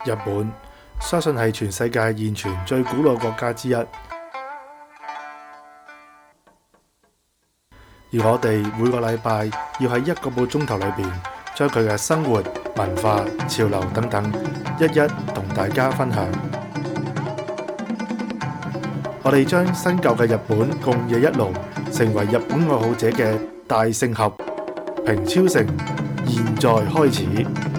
日本相信係全世界現存最古老國家之一，而我哋每個禮拜要喺1個半鐘頭裏邊，將佢嘅生活、文化、潮流等等，一一同大家分享。我哋將新舊嘅日本共冶一爐，成為日本愛好者嘅大聖合。平超城，現在開始。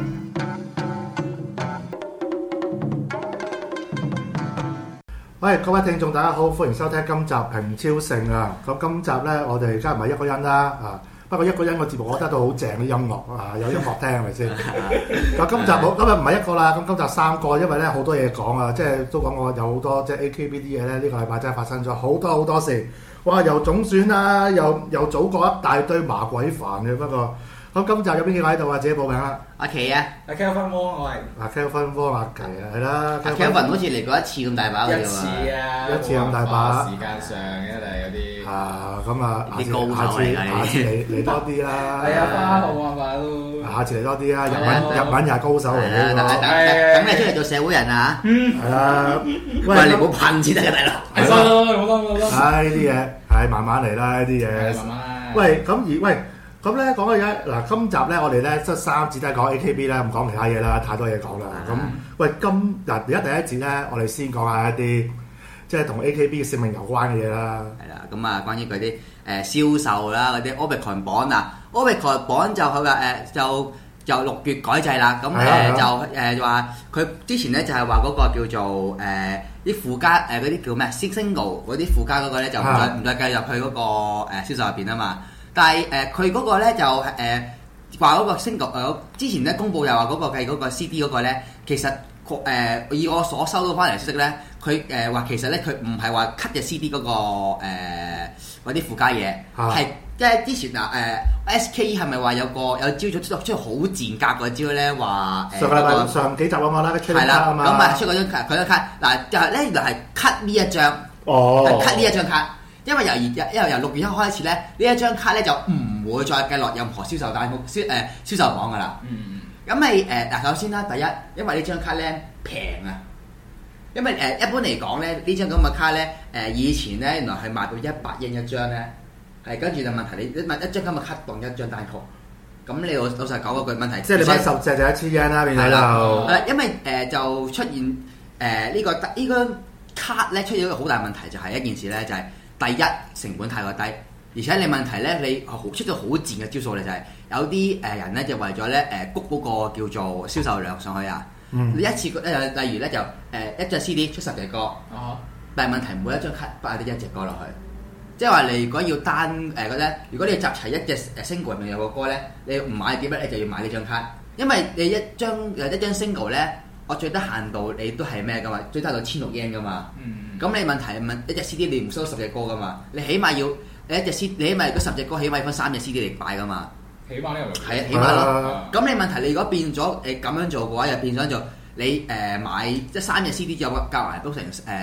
喂，各位聽眾大家好，歡迎收聽今集平超城啊！咁今集呢，我哋加唔係一個人啦啊！不過一個人個節目，我覺得都好正啲音樂啊，有音樂聽係咪先？咁今日唔係一個啦，咁今集3個，因為咧好多嘢講啊，即係都講過有好多即係 AKB 啲嘢咧，呢個禮拜真係發生咗好多事。哇！由總選啦，又祖國一大堆麻鬼煩嘅，不過咁今集有邊幾個喺度啊？自己報名啦。 阿奇啊， 阿 Kelvin 我係。 阿 Kelvin 汪阿奇啊，係啦。 阿 Kelvin 好似嚟過一次咁大把嘅喎。 一次啊， 一次咁大把。 時間上一嚟有啲。 啊，咁啊， 啲高手嚟㗎， 下次嚟多啲啦。 係啊，花號啊嘛都。 下次嚟多啲啦，日文又係高手嚟嘅。 等你出嚟做社會人啊！ 係啦， 喂，你唔好噴先得㗎，大佬。 係咯， 唉，呢啲嘢係慢慢嚟啦，呢啲嘢。 慢慢啦。 喂，咁咧講嘅嘢嗱，今集咧我哋咧即係3節都係講 AKB 啦，唔講其他嘢啦，太多嘢講啦。咁喂，而家第一節咧，我哋先講下一啲即係同 AKB 嘅性命有關嘅嘢啦。係啦，咁啊，關於嗰啲銷售啦，嗰啲 Oricon 榜啊 ，Oricon 榜就佢嘅就6月改制啦。咁就話佢之前咧就係話嗰個叫做啲附加嗰啲叫咩 single 嗰啲附加嗰個咧就唔再計入去嗰個銷售入邊啊嘛。但係佢嗰個咧就話嗰個 single 之前咧公佈又話嗰個計嗰個 CD 嗰個咧，其實以我所收到翻嚟消息咧，佢話其實咧佢唔係話 cut 嘅 CD 嗰個嗰啲附加嘢，係即係之前SKE 係咪話有招咗出好賤格嗰招咧？話上幾集我啦，出係啦，咁啊出嗰張卡，佢張卡嗱就係咧原來係 cut 呢一張，係 cut 呢一張卡。因為由6月1開始咧，呢一張卡咧就唔會再計落任何銷售單銷售榜噶啦。咁咪嗱，首先啦，第一，因為呢張卡咧平啊，因為一般嚟講咧，呢張咁嘅卡咧以前咧原來係賣到100yen一張咧，係跟住就問題你買一張咁嘅卡當一張單曲，咁你老實講嗰句問題， 即係你買10隻就1000yen啦，變咗就因為就出現呢個卡咧出現一個好大問題，就係一件事咧就係。第一成本太過低，而且你問題咧，你出咗好賤嘅招數咧，就係有啲人咧就為咗咧谷嗰個叫做銷售量上去啊。你一次例如咧就一隻 CD 出10隻歌，但係問題每一張卡擺得1隻歌落去，即係話你如果要單如果你集齊一隻single 入面有個歌咧，你唔買碟咧，你就要買呢張卡，因為你一張 single 咧。我最低限度你都係咩噶嘛？最低限度16 yen 噶嘛。咁你問題問一隻 CD 你唔收10隻歌噶嘛？你起碼要你一隻 CD，你起碼嗰10隻歌起碼分3隻 CD 嚟擺噶嘛？ 起碼呢個係啊，起碼咯。咁你問題你如果變咗咁樣做嘅話，又變咗做你買即係3隻 CD 就夾埋都成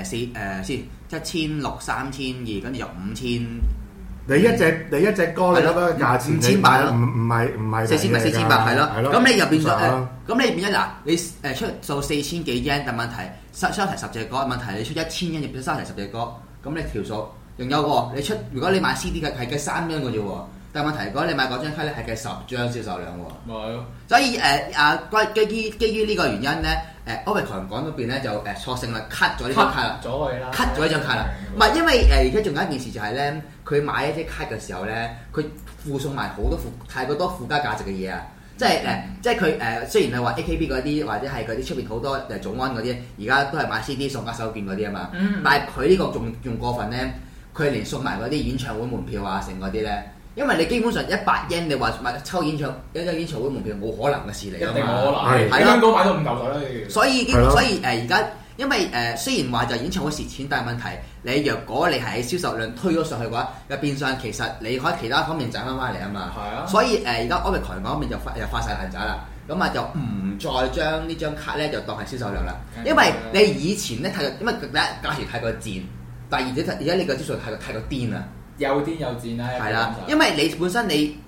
1600、3200，跟住又5000。你一隻歌你嗰個價錢 5800咯， 唔係 4800係咯。咁你又變咗咁你變咗嗱，你出數4000幾 yen，但問題收齊10隻歌，問題你出1000 yen 入邊收齊10隻歌，咁你條數仲有喎。你出如果你買 CD 嘅係計3張嘅啫喎，但問題如果你買嗰張卡咧係計10張銷售量喎。 咪係咯。 所以基於呢個原因咧，Oricon 講嗰邊咧就錯性啦 ，cut 咗呢張卡啦，cut 咗呢張卡啦。唔係因為而家仲有一件事就係咧，佢買一啲卡嘅時候咧，佢附送埋好多太過多附加價值嘅嘢啊！即係佢雖然係話 AKB 嗰啲或者係嗰啲出邊好多總安嗰啲，而家都係買 CD 送加手券嗰啲啊嘛。但係佢呢個仲過分咧，佢連送埋嗰啲演唱會門票啊，成嗰啲咧。因為你基本上100 yen，你話買抽一張演唱會門票冇可能嘅事嚟㗎嘛。 一定冇可能。係香港買到5嚿水啦。 所以而家因為雖然話就演唱會蝕錢，但係問題你若果你係喺銷售量推咗上去嘅話，入變相其實你可以其他方面賺翻嚟啊嘛。係啊。所以而家 Oricon 嗰邊就發晒爛渣啦，咁啊就唔再將呢張卡咧就當係銷售量啦。因為你以前咧因為第一價錢太過賤，第二而家你個招數太過癲啦。 又癲又賤啦！ 係啦，因為你本身你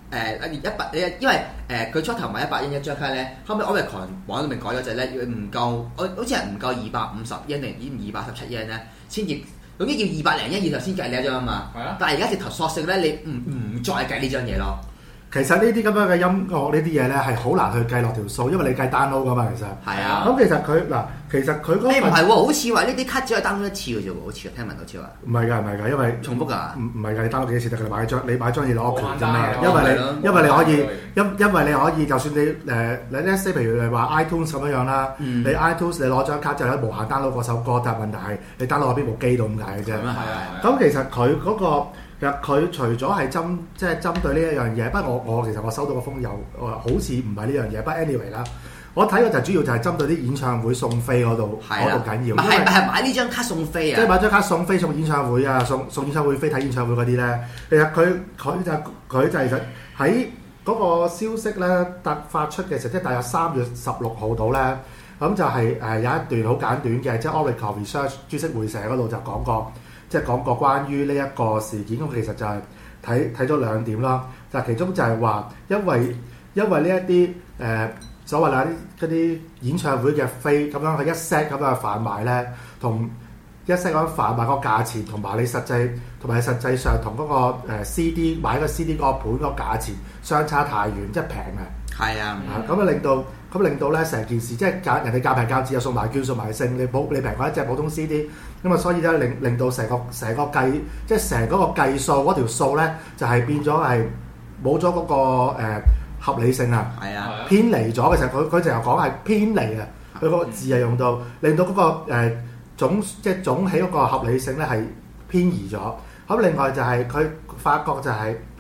因為佢初頭賣100英一張卡咧，後尾 Omicron 網裏面改咗就咧，唔夠，好似係唔夠250英定217英咧，先至總之要200零英以上先計你一張啊嘛。 係啊。 但係而家直頭索性咧，你唔再計呢張嘢咯。 其實呢啲咁樣嘅音樂呢啲嘢咧係好難去計落條數，因為你計 download 噶嘛，其實。 係啊。 咁其實佢嗰唔係喎，好似話呢啲卡只可以 download 一次嘅啫喎，好似聽聞好似話。 唔係㗎，因為重複㗎。 唔係㗎，你 download 幾次得㗎？你買張嘢攞權啫嘛， 因為你可以，就算你 let's say 譬如你話 iTunes 咁樣啦，你 iTunes 你攞張卡就可以無限 download 嗰首歌，但係問題係你 download 喺邊部機度咁解嘅啫。咁其實佢嗰個。其實佢除咗係針對呢一樣嘢，不過我其實我收到個風又好似唔係呢樣嘢，不過 anyway 啦，我睇嘅就主要就係針對啲演唱會送飛嗰度緊要。 係買呢張卡送飛啊！ 即係買張卡送飛送演唱會啊，送演唱會飛睇演唱會嗰啲咧，其實佢就係喺嗰個消息咧突發出嘅時候，即係大約3月16號到咧，咁就係有一段好簡短嘅，即係 Oracle Research 株式會社嗰度就講過。即係講過關於呢一個事件，咁其實就係睇咗2點啦。就其中就係話，因為呢一啲所謂嗰啲演唱會嘅飛咁樣，佢一 set 咁樣販賣咧，同一 set 咁樣販賣個價錢，同埋你實際上同嗰個CD 買個 CD 個盤個價錢相差太遠，即係平嘅。 係啊， 咁令到咧成件事，即係人哋價平價賤又送埋券送埋剩，你平過一隻普通 CD，咁啊所以咧令到成個計，即係成嗰個計數嗰條數咧，就係變咗係冇咗嗰個合理性啊，偏離咗嘅時候，佢淨係講係偏離啊，佢個字係用到令到嗰個總起嗰個合理性咧係偏移咗。咁另外就係佢發覺就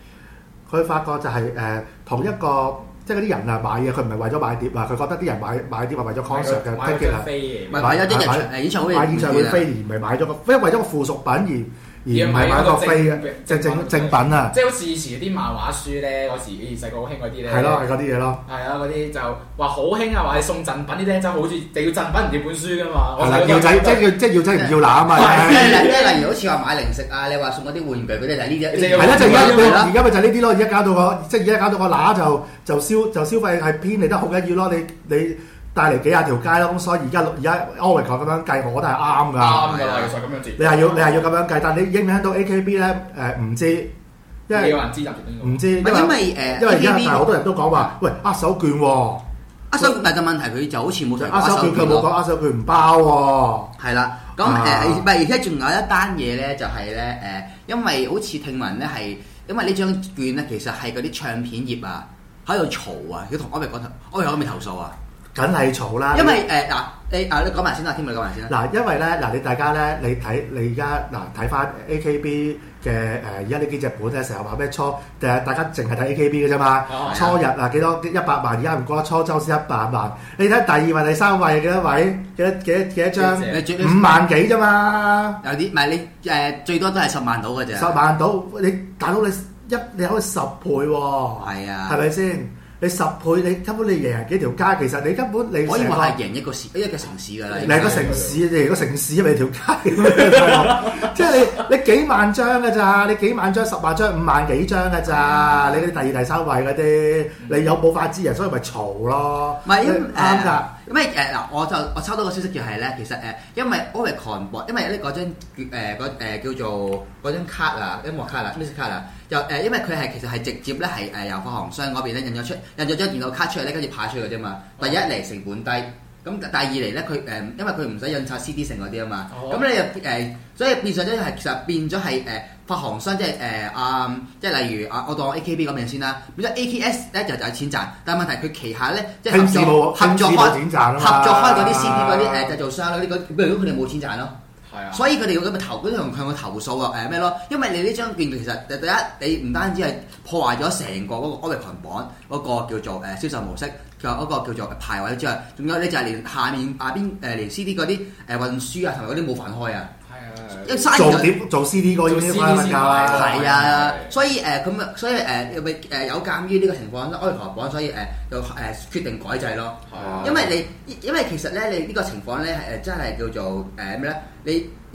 係同一個。即係嗰啲人啊買嘢，佢唔係為咗買碟啊，佢覺得啲人買碟係為咗 concert 嘅 ticket 啊， 買咗啲演唱會飛而唔係買咗個，因為咗個附屬品而唔係買個飛嘅，正品啊！ 即係好似以前啲漫畫書咧，嗰時以前細個好興嗰啲咧。 係咯，係嗰啲嘢咯。 係啊，嗰啲就話好興啊，話係送贈品啲咧，就好似就要贈品唔要本書噶嘛。 係啦，要仔即係要仔唔要乸啊嘛。 即係例如好似話買零食啊，你話送嗰啲玩具嗰啲就係呢啲。 係啦，就而家咪就係呢啲咯。而家搞到個乸就消費係偏離得好緊要咯。你帶嚟幾廿條街咯，咁所以而家 Oracle 咁樣計，我覺得係啱㗎。 啱㗎啦，其實咁樣你係要咁樣計，但你影唔影到 AKB 咧？唔知，因為有人知就唔知，因為而家好多人都講話，喂，握手券喎，握手券，但係問題佢就好似冇握手券，佢冇講握手券唔包喎。 係啦，咁而且仲有一單嘢咧，就係咧因為好似聽聞咧係因為呢張券咧，其實係嗰啲唱片業啊喺度嘈啊，佢同我咪講我有咪投訴啊。 梗係嘈啦！ 因為你講埋先啦，添你講埋先啦。 嗱，因為咧你大家咧，你而家睇翻 AKB 嘅而家呢幾隻本咧，成日話咩大家淨係睇 AKB 嘅啫嘛。初日啊幾多100萬，而家唔覺得初週先100萬。你睇第2位、第3位幾多位？幾多張？5萬幾啫嘛。有啲唔係你最多都係10萬到嘅啫。 10萬到，你大佬你可以10倍喎。係啊，係咪先？你10倍，你根本你贏人幾條街，其實你根本你可以話係贏一個城市㗎啦。 嚟個城市，你嚟個城市咪條街，即係你幾萬張㗎咋？你幾萬張、10萬張、5萬幾張㗎咋？你嗰啲第2、第3位嗰啲，你有冇法之人，所以咪嘈咯。 唔係啱㗎。咁我抽到個消息就係咧，其實因為 Omicron，因為呢嗰張叫做嗰張卡啊，音樂卡啊 music 卡啊，又因為佢係其實係直接咧係由發行商嗰邊咧印咗張電腦卡出嚟咧，跟住派出去嘅啫嘛。第一嚟成本低，咁第二嚟咧佢因為佢唔使印刷 CD 成嗰啲啊嘛，咁你又所以變相咗係其實變咗係發行商即係例如我當 AKB 咁樣先啦，變咗 AKS 咧就有錢賺，但係問題佢旗下咧即係合作開嗰啲 CD 嗰啲製造商嗰啲，如果佢哋冇錢賺咯。所以佢哋要咁嘅向佢投訴啊咩咯？因為你呢張券其實第一你唔單止係破壞咗成個嗰個 Omicron 榜嗰個叫做銷售模式，仲有嗰個叫做排位之外，仲有咧就係連下邊連 CD 嗰啲運輸啊同埋嗰啲冇飯開啊。做 CD 嗰啲翻㗎啦。係啊，所以有鑑於呢個情況咧，Omicron榜所以就決定改制咯。因為其實咧你呢個情況咧真係叫做咩咧？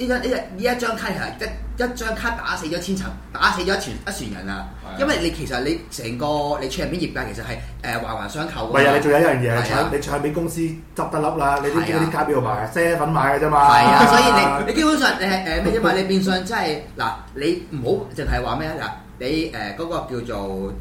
呢一張卡係一張卡打死咗千層，打死咗一船人啊！因為你其實你成個你唱片業界其實係環環相扣㗎嘛。 係啊，你仲有一樣嘢，你唱片公司執得笠啦，你啲卡邊度買？7買嘅啫嘛。 係啊，所以你基本上你係咩啫嘛？你變相即係嗱，你唔好淨係話咩啊嗱。你嗰個叫做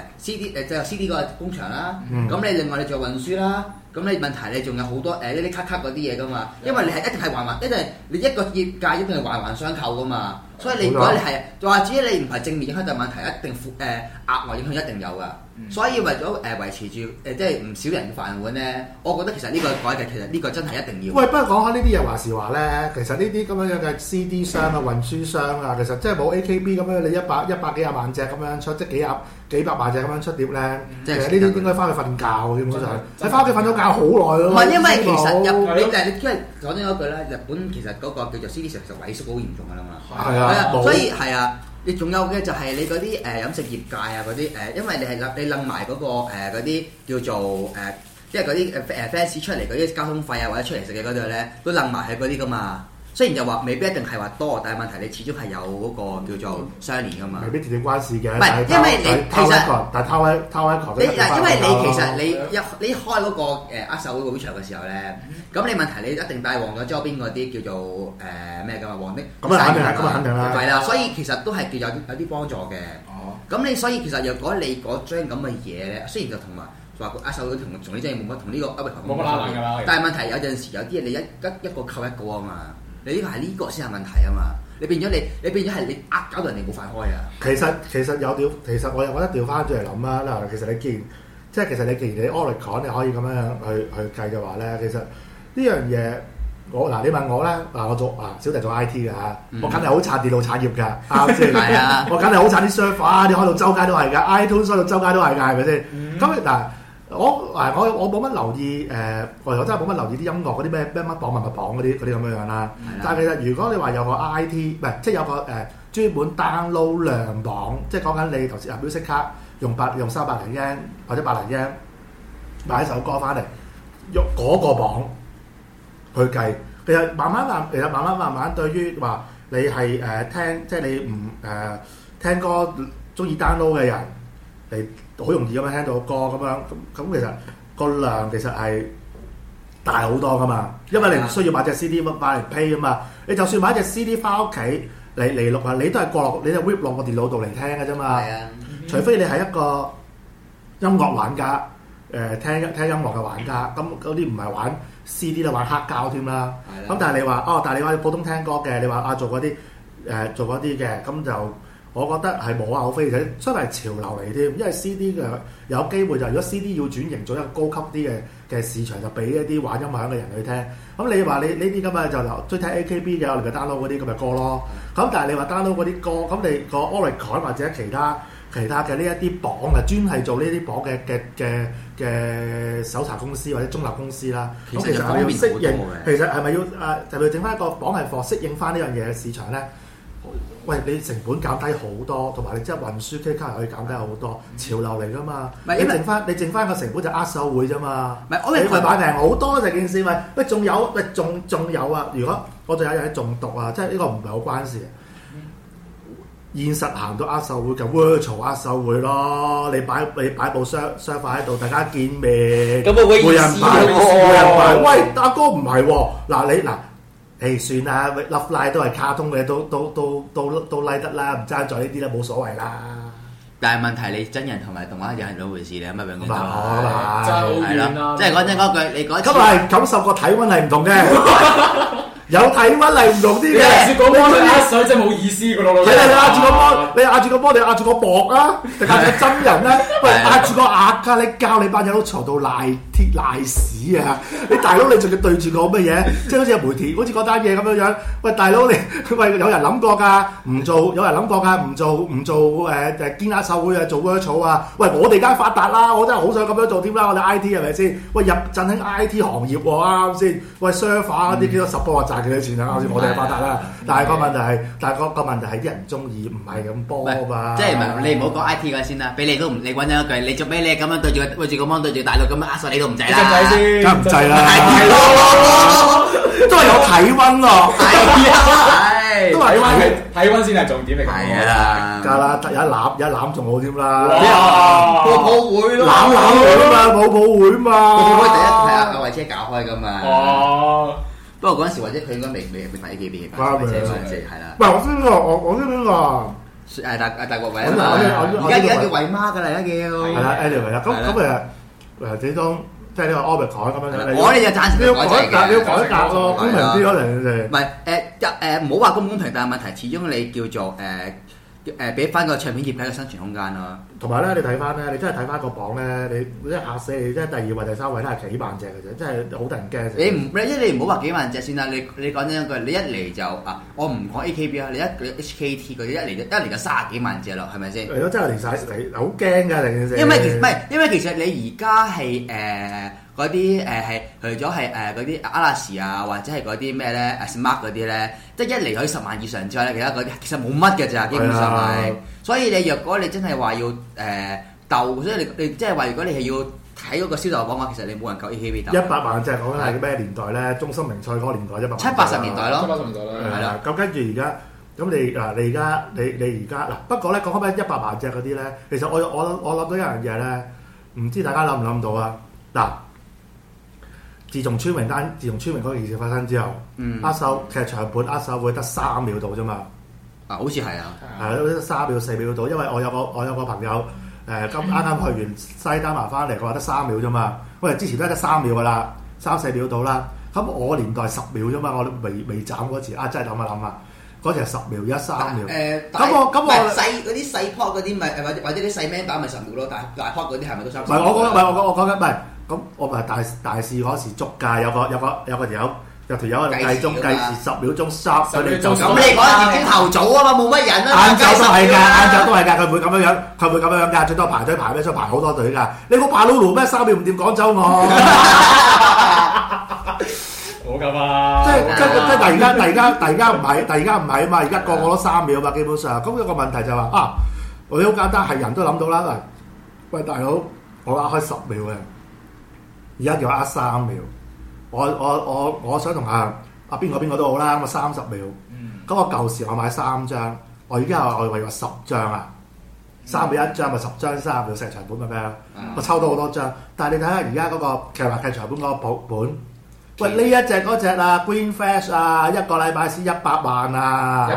CD 即係 CD 嗰個工場啦，咁你另外你做運輸啦，咁你問題你仲有好多呢啲卡嗰啲嘢噶嘛，因為你係一定係一定係你一個業界一定係環環相扣噶嘛，所以你如果你係話至於你唔係正面影響大問題，一定額外影響一定有噶，所以為咗維持住即係唔少人嘅飯碗咧，我覺得其實呢個改革其實呢個真係一定要。喂， 不過講開呢啲嘢話時話咧，其實呢啲咁樣嘅 CD 商啊、運輸商啊，其實即係冇 AKB 咁樣你100幾廿萬隻咁樣出，即係幾百萬隻咁樣出碟咧，其實呢啲應該翻去瞓覺基本上，你翻屋企瞓咗覺好耐咯。 唔係因為其實你因為講真嗰句咧，日本其實嗰個叫做 CD 其實萎縮好嚴重㗎啦嘛。 係啊， 所以係啊。你仲有嘅就係你嗰啲飲食業界啊嗰啲因為你冧埋嗰個嗰啲叫做即係嗰啲fans 出嚟嗰啲交通費啊或者出嚟食嘅嗰度咧，都冧埋喺嗰啲噶嘛。雖然就話未必一定係話多，但係問題你始終係有嗰個叫做相連噶嘛。 未必直接關事嘅。 唔係，因為你其實但係偷一球。 因為你其實你開嗰個握手會場嘅時候咧，咁你問題你一定帶旺咗周邊嗰啲叫做咩㗎嘛，黃的。 咁啊肯定啦。 係啦，所以其實都係叫有啲幫助嘅。哦。咁你所以其實若果你嗰張咁嘅嘢咧，雖然就同埋話握手會同呢張嘢冇乜同呢個冇乜拉冷㗎啦。 但係問題有陣時有啲嘢你一個扣一個啊嘛。你呢個係呢個先係問題啊嘛！你變咗係你搞到人哋冇飯開啊！ 其實其實我又覺得調翻轉嚟諗啊！嗱，其實你既然你 Oricon 你可以咁樣去計嘅話咧，其實呢樣嘢你問我咧我做小弟做 IT 嘅嚇，我梗係好撐電腦產業㗎，啱先？係啊！我梗係好撐啲 server，你開到周街都係㗎 ，iTunes 開到周街都係㗎，係咪先？咁嗱。我冇乜留意我真係冇乜留意啲音樂嗰啲咩乜榜物榜嗰啲咁樣啦。但係其實如果你話有個 IT 唔係即係有個專門 download 量榜，即係講緊你頭先music 卡用300零 yen 或者100零 yen 買一首歌翻嚟，用嗰個榜去計。其實慢慢對於話你係聽即係你唔聽歌中意 download 嘅人嚟。好容易咁樣聽到歌咁樣，咁其實個量其實係大好多噶嘛，因為你唔需要買隻 CD 買嚟 play 啊嘛，你就算買隻 CD 翻屋企嚟錄啊，你都係你就 whip 落個電腦度嚟聽嘅啫嘛。除非你係一個音樂玩家，聽音樂嘅玩家，咁嗰啲唔係玩 CD 啦，玩黑膠添啦。咁但係你話但係你話普通聽歌嘅，你話做嗰啲嘅，咁就。我覺得係無可厚非，而且真係潮流嚟添，因為 CD 嘅有機會就如果 CD 要轉型做一個高級啲嘅市場，就俾一啲玩音樂嘅人去聽。咁你話你呢啲咁啊就追睇 AKB 嘅，我哋咪 download 嗰啲咁嘅歌咯。咁但係你話 download 嗰啲歌，咁你個 Oricon 或者其他嘅呢一啲榜啊，專係做呢啲榜嘅搜查公司或者中立公司啦。咁其實係咪要適應？其實係咪要就係整翻一個榜係貨適應翻呢樣嘢嘅市場咧？喂，你成本減低好多，同埋你即係運輸機卡可以減低好多，潮流嚟噶嘛？你剩翻個成本就握手會啫嘛。你咪擺平好多就件事咪？喂，仲有啊！如果我仲有一樣嘢中毒啊，即係呢個唔係好關事。現實行到握手會就 virtual 握手會咯，你擺部商塊喺度，大家見面，每人擺。喂，大哥唔係喎，算啦 ，Love Live 都係卡通嘅，都拉得啦，唔爭在呢啲啦，冇所謂啦。 但係問題你真人同埋動畫又係兩回事，你有乜永遠都係啦， 即係講真嗰句，你講。 咁係感受個體温係唔同嘅。有體温係唔同啲嘅， 講波你握手真係冇意思㗎咯。 你壓住個波，你壓住個波，你壓住個膊啊，定壓住個真人咧？喂，壓住個額㗎，你教你班友都嘈到賴屎啊！你大佬你仲要對住個乜嘢？即係好似梅田，好似嗰單嘢咁樣樣。喂，大佬你有人諗過㗎？唔做，有人諗過㗎？唔做堅握手會啊，做 virtual 啊？喂，我哋梗係發達啦，我真係好想咁樣做添啦，我哋 IT 係咪先？喂，入振興 IT 行業喎，啱先？喂 server 嗰啲幾多10波賺幾多錢啊？啱先？我哋係發達啦，但係個問題係啲人唔中意，唔係咁波嘛。 即係你唔好講 IT 嗰先啦，俾你都唔，你揾咗一句，你做咩你咁樣對住個芒對住大陸咁樣握手，你都唔制啦， 梗唔制啦。 都係有體温喎。 係都係體温先係重點嚟㗎。 係啊， 梗啦，有一攬仲好添啦。 抱抱會咯， 攬會啊嘛，抱會嘛。 抱抱會第一係阿慧姐搞開㗎嘛。 哦， 不過嗰陣時或者佢應該未發 AKB 嘅，慧姐嗰陣時係啦。 喂，我知邊個？我知邊個？ 大國偉啊嘛，而家叫偉媽㗎啦，而家叫。 係啦 anyway 啦，咁始終即係呢個 Omicron 咁樣。 我哋就贊成你要改革咯，公平啲咯，你哋。 唔係唔好話公唔公平，但係問題始終你叫做俾翻個唱片業喺個生存空間咯。 同埋咧，你睇翻咧，你真係睇翻個榜咧，你一嚇死你，即係第二位、第三位都係幾萬隻嘅啫，真係好得人驚。 你唔好話幾萬隻先啦，你講真一句，你一嚟就我唔講 AKB 啊，你一 HKT 嗰啲一嚟就30幾萬隻咯，係咪先？ 係咯，真係離曬嚟，好驚㗎，成件事。 因為其實你而家係嗰啲係除咗係嗰啲阿拉士啊，或者係嗰啲咩咧 Smart 嗰啲咧，即係一嚟可以10萬以上之外咧，其他嗰啲其實冇乜嘅咋，基本上係。所以你若果你真係話要鬥，所以你即係話如果你係要睇嗰個銷售榜嘅話，其實你冇人夠 AKB 鬥。 100萬隻講緊係咩年代咧？中心名菜嗰個年代100萬。 70、80年代咯。 70、80年代啦。 係啦。 咁跟住而家，咁你而家嗱，不過咧講開咩100萬隻嗰啲咧，其實我諗到一樣嘢咧，唔知大家諗唔諗到啊？嗱，自從村明嗰件事發生之後，握手劇場版握手會得3秒到啫嘛。 好似係啊， 係都3秒4秒到，因為我有個朋友啱啱去完西單麻翻嚟，佢話得3秒啫嘛。我哋之前都係得3秒噶啦，3、4秒到啦。咁我年代10秒啫嘛，我都未斬嗰次真係諗啊，嗰次係10秒，而家3秒。咁我細嗰啲細 pop 嗰啲咪或者啲細 man 版咪10秒咯，大 pop 嗰啲係咪都3？唔係我講緊唔係，咁我咪大試嗰時捉㗎，有條友計鐘計時10秒鐘，10佢哋就咁。 你嗰陣時朝頭早啊嘛，冇乜人啊。 晏晝都係㗎，佢唔會咁樣㗎，最多排隊排咩？所以排好多隊㗎。你冇排 Lulu 咩？3秒唔掂趕走我。 冇咁啊！ 即係但而家唔係啊嘛，而家個個都3秒嘛，基本上。咁有個問題就係話我哋好簡單，係人都諗到啦。嗱，喂大佬，我握開10秒嘅，而家叫握3秒。我想同阿邊個都好啦，咁啊30秒。咁我舊時我買3張，我而家我為10張啊，3秒1張咪10張3秒石場本咁樣，我抽到好多張。但係你睇下而家嗰個劇場本嗰個本，喂呢一隻嗰隻啊 Green Flash 啊，一個禮拜先100萬啊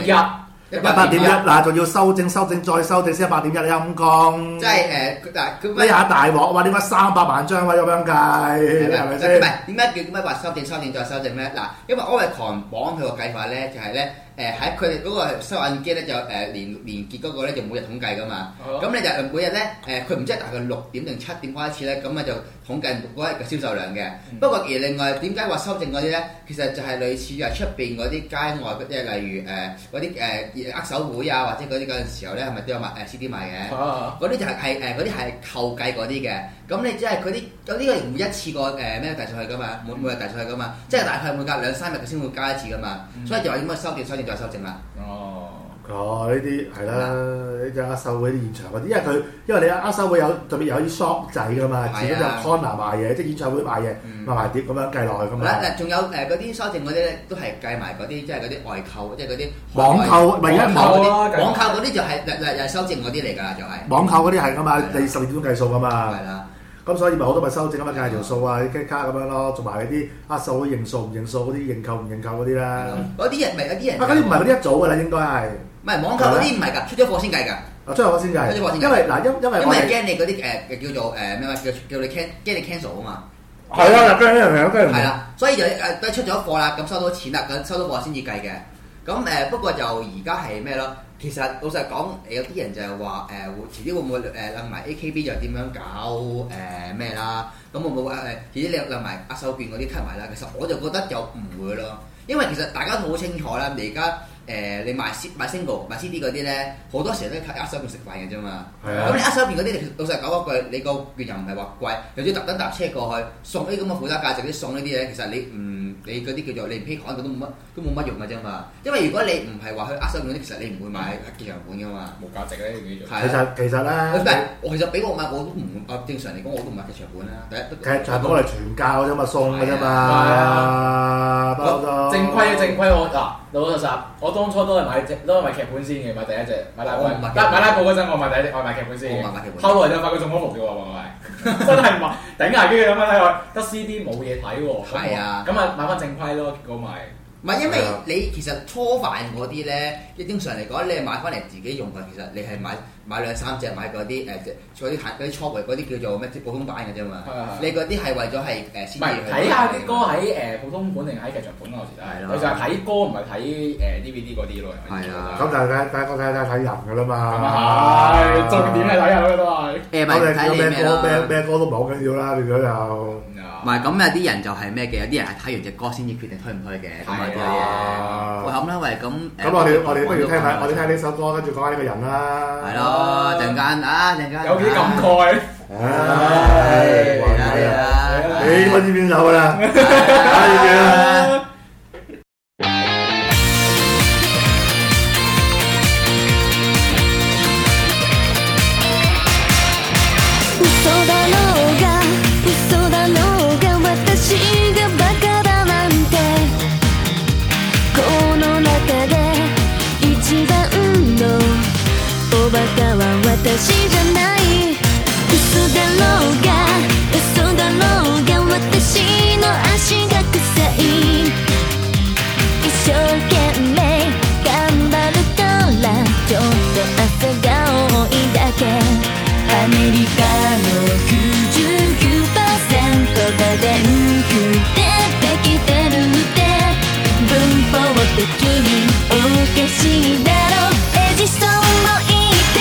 ，100.1嗱，仲要修正再修正先100.1，你陰公。 即係呢下大鑊，哇！點解300萬張位咁樣計？係咪先？ 唔係點解話修正再修正咧？嗱，因為 Omicron 網佢個計法咧就係咧喺佢哋嗰個收銀機咧就連結嗰個咧就每日統計噶嘛。咁你就每日咧佢唔知係大概6點定7點開始咧，咁啊就統計嗰日嘅銷售量嘅。不過而另外點解話修正嗰啲咧，其實就係類似係出邊嗰啲街外嗰啲，例如嗰啲握手會啊，或者嗰啲嗰陣時候咧，係咪都有賣CD 賣嘅？嗰啲就係嗰啲係扣計嗰啲嘅。咁你即係嗰啲有呢個唔會一次過咩遞上去噶嘛，每日遞上去噶嘛，即係大概每隔2、3日佢先會加一次噶嘛。所以就話點解修正再修正啦？ 呢啲係啦，呢隻握手會啲現場嗰啲，因為你握手會有特別有啲 shop 仔噶嘛，自己就 corner 賣嘢，即係演唱會賣嘢賣碟咁樣計落去噶嘛。 仲有嗰啲修正嗰啲咧，都係計埋嗰啲即係嗰啲外購，即係嗰啲網購，咪而家網購嗰啲就係修正嗰啲嚟㗎，就係網購嗰啲係㗎嘛，你12點鐘計數㗎嘛。 係啦。 咁所以咪好多咪修正咁樣計條數啊，啲卡咁樣咯，同埋嗰啲握手會認數唔認數嗰啲，認購唔認購嗰啲啦。 嗰啲人咪有啲人。 嗰啲唔係嗰啲一組㗎啦，應該係。 唔係網購嗰啲唔係㗎，出咗貨先計㗎。 出咗貨先計。因為驚你嗰啲叫做咩話叫你驚你 cancel 啊嘛。 係啦，驚係啦，所以就都出咗貨啦，咁收到錢啦，咁收到貨先至計嘅。咁不過就而家係咩咯？其實老實講，有啲人就係話遲啲會唔會諗埋 AKB 又點樣搞咩啦？咁會唔會遲啲你諗埋握手券嗰啲 cut 埋啦？其實我就覺得就唔會咯，因為其實大家都好清楚啦，你而家你賣 single 賣 CD 嗰啲咧，好多時候都靠握手券食飯嘅啫嘛。咁你握手券嗰啲，老實講一句，你個券又唔係話貴，又要特登搭車過去送呢啲咁嘅附加價值啲送呢啲嘢，其實你唔你嗰啲叫做你唔 pay 都冇乜用㗎啫嘛。因為如果你唔係話去握手嗰啲，其實你唔會買劇場本㗎嘛， 冇價值咧呢叫做。 其實咧， 我其實俾我買我都唔正常嚟講我都唔買劇場本啦。 劇場本我哋傳教啫嘛，送嘅啫嘛， 正規我老實實，我當初都係買劇本先嘅，買第一隻買拉布嗰陣我買劇本先嘅，後來就發覺中咗伏嘅喎，真係唔係頂牙機咁樣睇落，得 CD 冇嘢睇喎。係啊，咁啊買翻正規咯，結果買。 唔係因為你其實初犯嗰啲咧，正常嚟講你係買翻嚟自己用嘅，其實你係買兩三隻買嗰啲嗰啲初回嗰啲叫做咩普通版嘅啫嘛。你嗰啲係為咗係先。唔係睇下啲歌喺普通本定喺劇場本咯，有時都係。你就係睇歌唔係睇DVD 嗰啲咯。係啊。 咁就睇人㗎啦嘛。 咁係重點係睇人都係。 我哋睇咩歌都唔係好緊要啦，變咗就。 唔係咁有啲人就係咩嘅，有啲人係睇完隻歌先至決定推唔推嘅。係啊。喂咁啦，喂咁。咁我哋不如聽呢首歌，跟住講下呢個人啦。 係咯，陣間。 有啲感慨。 你揾邊首㗎啦？睇住啦。 私じゃない嘘だろうが私の足が臭い一生懸命頑張るからちょっと汗が多いだけアメリカの 99% が電気でできてるって文法的におかしいだろエジソンも言って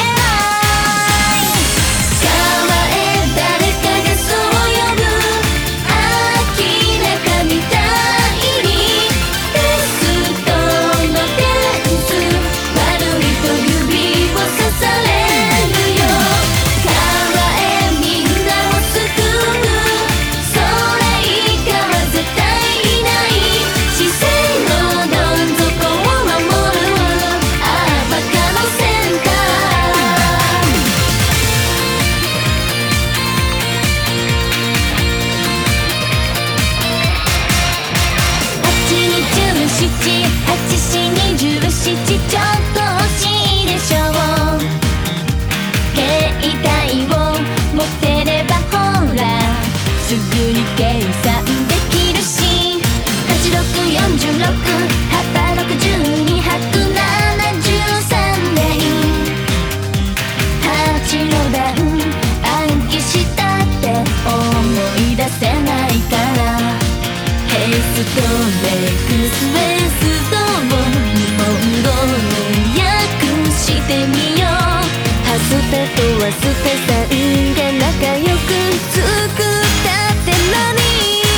捨てさんが仲良く作ったって何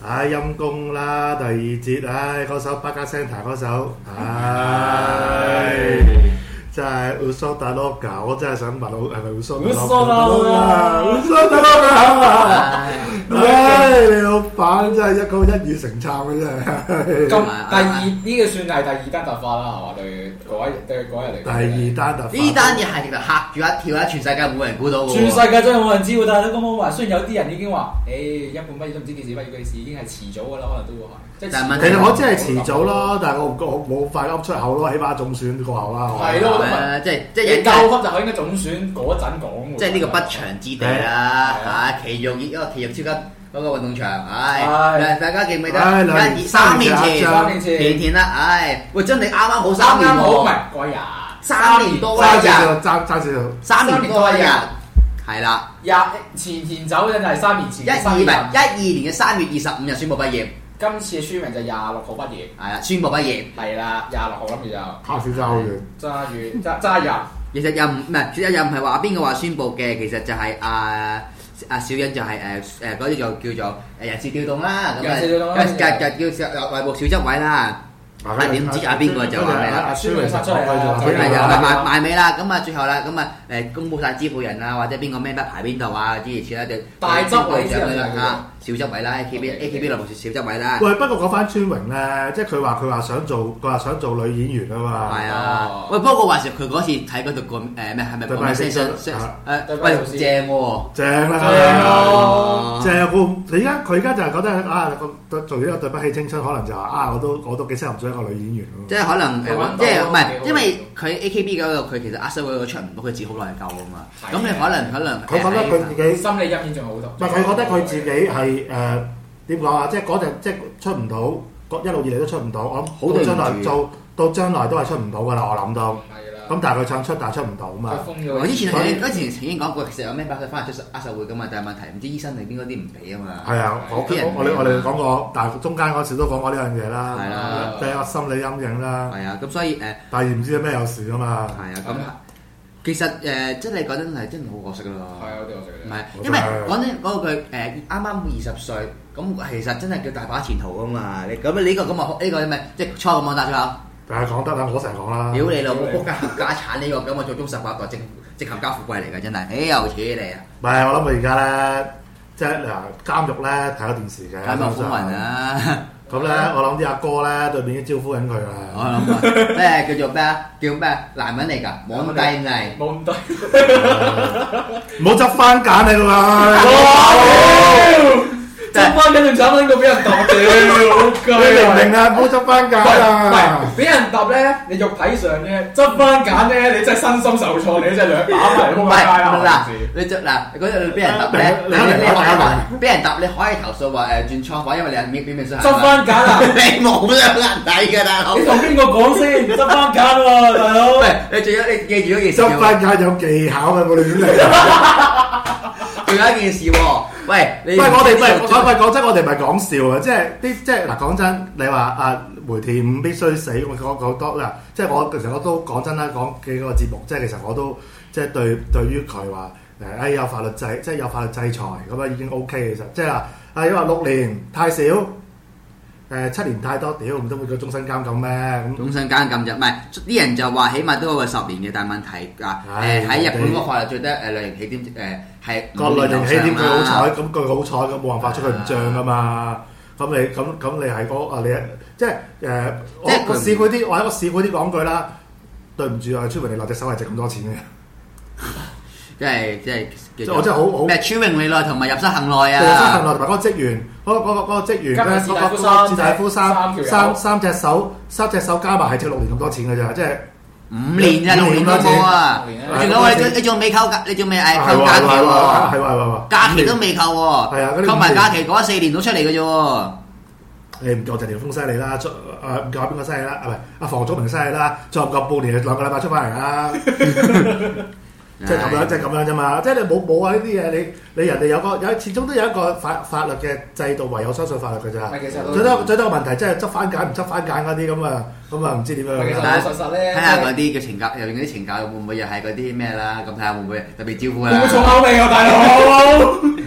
唉陰公啦，第二節唉嗰首巴加聲彈嗰首，唉真係 Usoda Loga， 我真係想問係咪 Usoda Loga？ 唉你老闆真係一語成讖嘅真係。 咁第二呢個算係第二單突發啦，係嘛？對嗰日嚟講。第二單突發。 呢單嘢係其實嚇住一跳啦，全世界冇人估到喎。 全世界真係冇人知喎，但係你咁講話，雖然有啲人已經話，一半畢業都唔知幾時畢業嘅事，已經係遲早㗎啦，可能都會係。 其實我知係遲早咯，但係我冇快噏出口咯，起碼總選過後啦。 係咯，即係交級就應該總選嗰陣講。 即係呢個不祥之地啦，奇玉超級嗰個運動場，大家記唔記得？3年前填啦，喂真係啱啱好3年喎， 唔係嗰日 3年多一日， 爭少少 ，3年多一日，係啦， 前走嗰陣就係3年前 ，12年嘅3月25日宣布畢業。 今次嘅書名就26號畢業， 係啦，宣布畢業， 係啦，26號諗住就差好遠， 揸人。 其實又唔係話邊個話宣布嘅，其實就係小欣就係嗰啲就叫做人事調動啦，咁叫內部小執委啦。點知邊個就話咩啦？ 孫明殺出嚟埋尾啦，咁最後啦，咁公佈晒支付人啊，或者邊個咩筆排邊度啊，諸如此類就大執委之類啦，小執委啦 ，AKB 內部小執委啦。 喂，不過講翻孫榮咧，即係佢話想做女演員啊嘛。 係啊，喂，不過話時佢嗰次睇嗰度個咩係咪？喂，正喎， 正啦，正佢而家就係覺得做呢個對不起青春，可能就話我都幾適合做一個女演員咯。 即係可能即係唔係因為佢 AKB 嗰度佢其實握手會出唔到，佢自己好內疚啊嘛。咁你可能佢覺得佢自己心理陰影仲好多。 唔係佢覺得佢自己係點講啊？即係嗰陣即係出唔到，一路以嚟都出唔到。我諗到將來都係出唔到㗎啦。我諗到。咁但係佢想出，但係出唔到啊嘛。 我以前曾經講過，其實有咩辦法翻嚟出握手會㗎嘛？但係問題唔知醫生定邊嗰啲唔俾啊嘛。 係啊，我哋講過，但係中間嗰時都講過呢樣嘢啦。係啦，即係個心理陰影啦。 係啊，咁所以但係唔知有咩有事啊嘛。 係啊，咁其實真係講真係真係好可惜咯。 係啊，有啲可惜。 唔係，因為講真嗰句啱啱20歲，咁其實真係叫大把前途啊嘛。你咁呢個咩？即係初咁講大出口。 但係講得啦，我成日講啦。 屌你老母，仆街冚家產呢個咁，我做中18代正冚家富貴嚟㗎，真係，有錢你啊！ 唔係，我諗佢而家咧，即係監獄咧睇咗電視嘅。 睇埋風雲啊！ 咁咧，我諗啲阿哥咧對面已經招呼緊佢啦。 我諗咩叫做咩啊？叫咩男人嚟㗎？冇咁低藝， 冇咁低。 唔好執番揀你㗎嘛！ 執番揀仲慘過俾人揼屌， 你明唔明啊？唔好執番揀啊！ 唔係俾人揼咧，你肉體上啫；執番揀咧，你真係身心受挫，你真係兩把埋撲街啦！ 嗱，你嗰日俾人揼咧，你俾人揼，你可以投訴話轉倉房，因為你表面上執番揀啊！ 你冇兩個人睇㗎大佬， 你同邊個講先？執番揀喎，大佬。 喂，你記住一件事， 執番揀有技巧嘅，我哋亂嚟。 仲有一件事喎，喂， 講真，我哋唔係講笑啊！即係嗱，講真，你話梅田五必須死，我講多嗱，即係其實我都講真啦，講幾個節目，即係其實我都即係對於佢話有法律制，即係有法律制裁咁啊，已經 OK 其實，即係話你話6年太少。7年太多，屌唔通會叫終身監禁咩？咁終身監禁就唔係啲人就話起碼都有個10年嘅，但係問題喺日本個法律最低類型起點係個類型起點佢好彩，咁佢好彩咁冇辦法出佢唔漲噶嘛。咁你係你即係我試過啲，我試過啲講句啦，對唔住啊，川榮你落隻手係值咁多錢嘅。 即係我真係好咩？川榮利來同埋入室行內啊！ 入室行內同埋嗰個職員，嗰個職員咧，嗰個士大夫三隻手加埋係值6年咁多錢嘅咋，即係 5年咋，6年都冇啊！你仲未扣假，你仲未扣假期喎？ 係假期都未扣喎。係啊，扣埋假期嗰4年都出嚟嘅啫喎。 你唔夠謝霆鋒犀利啦，唔夠邊個犀利啦？唔係阿房祖名犀利啦，再唔夠半年2個禮拜出翻嚟啦。即係咁樣啫嘛，即係你冇啊呢啲嘢，你人哋有始終都有一個法律嘅制度，唯有相信法律嘅咋。最多個問題即係執番揀唔執番揀嗰啲咁啊唔知點樣。 其實老實咧， 睇下嗰啲嘅懲教，入邊嗰啲懲教會唔會又係嗰啲咩啦？咁睇下會唔會特別招呼啦？ 好重口味啊，大佬！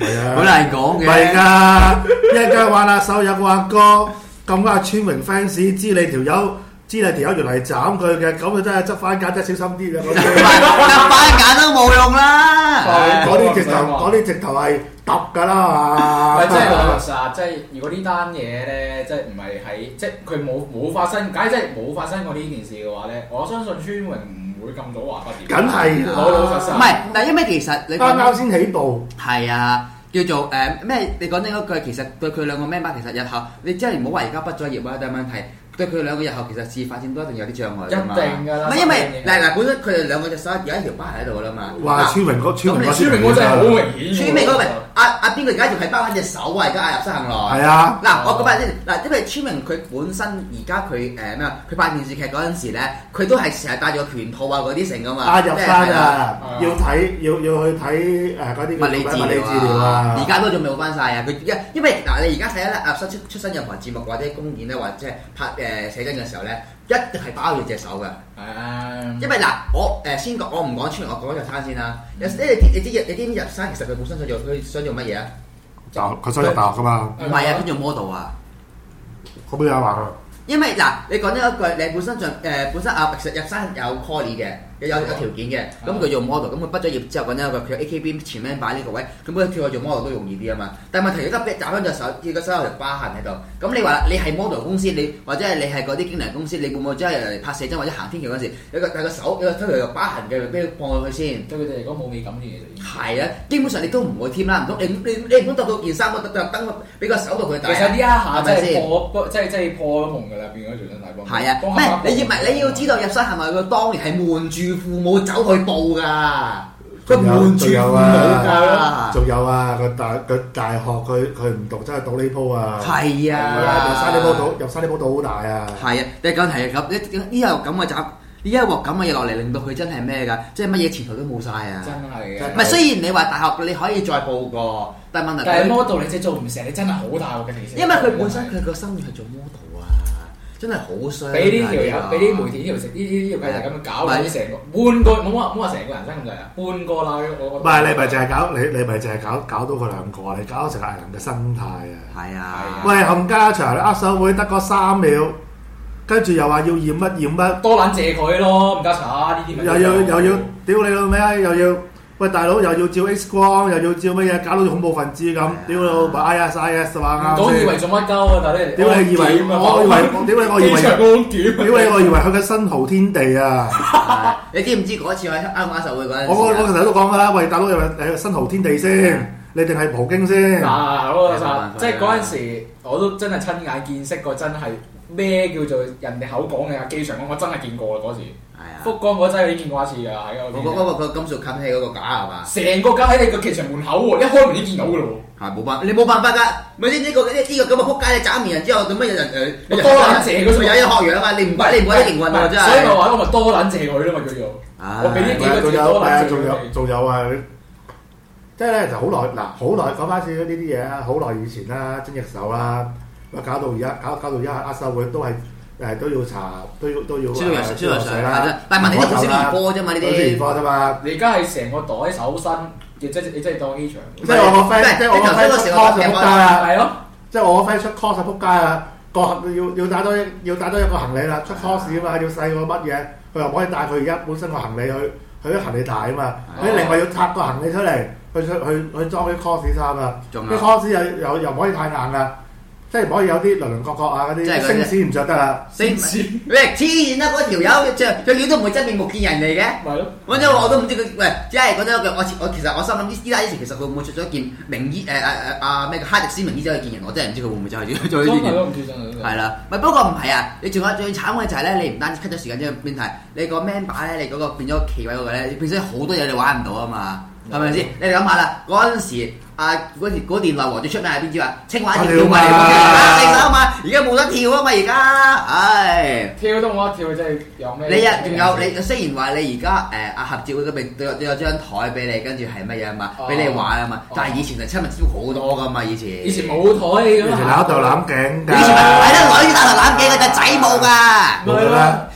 係啊， 好難講嘅。 唔係㗎，一家玩下手有個阿哥咁啱係村榮 fans 知你條友原嚟斬佢嘅，咁佢真係執翻架，真係小心啲嘅。 執翻架都冇用啦。 嗰啲直頭係揼㗎啦嘛。 即係老實，即係如果呢單嘢咧，即係唔係喺即係佢冇發生，假如即係冇發生過呢件事嘅話咧，我相信村榮唔會咁早話不掂。 梗係老實。 唔係，但係因為其實你啱先起步。 係啊。叫做咩？你講緊嗰句，其實對佢兩個 member 其實日後你真係唔好話而家畢咗業啊，但係問題對佢兩個日後其實事業發展都一定有啲障礙㗎嘛。 一定㗎啦。 唔係因為嗱本身佢哋兩個隻手有一條疤痕喺度㗎啦嘛。 哇！村榮嗰真係好明顯。 村明嗰個阿邊個而家仲係包緊隻手啊？而家入室行內。 係啊。 嗱，我講翻先嗱，因為村明佢本身而家佢咩啊？佢拍電視劇嗰陣時咧，佢都係成日戴住個拳套啊嗰啲成㗎嘛。 入山啊！要去睇嗰啲物理治療啊！而家都仲未好翻晒啊！佢因為嗱，你而家睇下出身任何節目或者公演咧，或者係拍寫真嘅時候咧，一定係包住隻手嘅。因為嗱，我先講，我唔講村明，我講入山先啦。你知入山其實佢本身想做乜嘢啊？ 佢想入大學㗎嘛？ 唔係啊，佢做 model 啊。 可唔可以話佢？ 因為嗱，你講咗一句，你本身其實入山有 call 嘅，有條件嘅，咁佢做 model，咁佢畢咗業之後揾咗一個佢 AKB 前面擺呢個位，咁佢跳去做 model 都容易啲啊嘛。但係問題而家打翻隻手，個手有條疤痕喺度，咁你話你係 model 公司，你或者係你係嗰啲經理人公司，你會唔會真係嚟拍寫真或者行天橋嗰時，有個手有條疤痕嘅，俾佢放落去先？對佢哋嚟講冇美感啲嘢嚟。係啊，基本上你都唔會添啦，唔通你唔通揼到件衫，特登俾個手度佢戴？其實呢一下真係破咗夢㗎啦，變咗做真大幫。 係啊，你要知道入山係咪佢當年係瞞住父母走去報㗎？佢瞞住父母㗎。 仲有啊，佢大學佢唔讀，真係賭呢鋪啊！ 係啊， 入山呢鋪賭好大啊！ 係啊，你講係咁，呢一鑊咁嘅集，呢一鑊咁嘅嘢落嚟，令到佢真係咩㗎？即係乜嘢前途都冇晒啊！ 真係嘅。 唔係，雖然你話大學你可以再報過，但係問題。 但係 model 你真係做唔成，你真係好大鑊嘅其實。 因為佢本身佢個心願係做 model 啊，真係好衰。 俾呢條友，俾啲媒體呢條計就咁樣搞到成個半個，冇話成個人生咁滯啊，半個啦我。 唔係你咪淨係搞你咪淨係搞到佢兩個，你搞到成個藝人嘅生態啊！ 係啊。 喂，冚家祥握手會得嗰3秒。跟住又話要驗乜， 多撚謝佢咯，唔加查呢啲咪又要屌你老味啊！又要喂大佬又要照 X 光，又要照乜嘢，搞到恐怖分子咁，屌你老母 IS 話啱。 講以為做乜鳩啊？但係屌你以為我以為去緊新濠天地啊！ 你知唔知嗰次喺啱握手會嗰陣時？ 我成日都講㗎啦，喂大佬，係新濠天地先，你定係葡京先？ 即係嗰陣時我都真係親眼見識過，真係。咩叫做人哋口講嘅機場我真係見過啦嗰時。係啊。福岡我真係已經見過一次㗎，喺嗰個金屬冚器嗰個架係嘛？ 成個架喺你個劇場門口喎，一開門已經見到㗎咯喎。 係冇辦法，你冇辦法㗎。咪呢個咁嘅撲街，你斬完人之後，咁乜人多撚謝佢， 有學樣啊嘛！你唔怪得營運喎真係。 所以咪話我咪多撚謝佢咯嘛叫做。我俾呢幾個字多撚謝佢。 仲有啊！即係咧就好耐講翻少少呢啲嘢啊！好耐以前啦，精液手啦。搞到而家握手會都係都要查，都要消毒水啦。但係問題啲好少兒科啫嘛，呢啲兒科啫嘛。 你而家係成個袋手身，你真係當機場。 即係我個 friend，即係我個 friend 出 course 就撲街啊！ 係咯， 即係我個 friend 出 course 就撲街啊！要帶多一個行李啦，出 course 啊嘛，要細個乜嘢？佢又唔可以帶佢而家本身個行李去啲行李大啊嘛，你另外要拆個行李出嚟去裝啲 course 衫啊！啲 course 又唔可以太硬噶。即係唔可以有啲稜稜角角啊嗰啲，星矢唔着得啦。 星矢，喂黐線啦！嗰條友着料都唔會真面目見人嚟嘅。係咯。嗰陣我都唔知佢，喂，即係嗰陣我其實我心諗呢單以前其實佢會唔會着咗件名衣咩叫哈迪斯名衣走去見人？我真係唔知佢會唔會走去做呢啲嘢。真係都唔知真係。係啦，不過唔係啊！你仲有最慘嘅就係咧，你唔單止 cut 咗時間之後變題，你個 member 咧，你嗰個變咗企位嗰個咧，變咗好多嘢你玩唔到啊嘛，係咪先？你諗下啦，嗰陣時。嗰年內王最出名係邊支啊？青蛙跳埋嚟嘅手啊嘛，而家冇得跳啊嘛，而家，唉， 跳都冇得跳，真係有咩？ 你啊，仲有你雖然話你而家合照嗰邊都有張台俾你，跟住係乜嘢啊嘛，俾你玩啊嘛，但係以前就親密超好多噶嘛，以前冇台嘅， 以前攬頭攬頸㗎， 以前係得女攬頭攬頸嘅，就仔冇㗎， 冇㗎啦。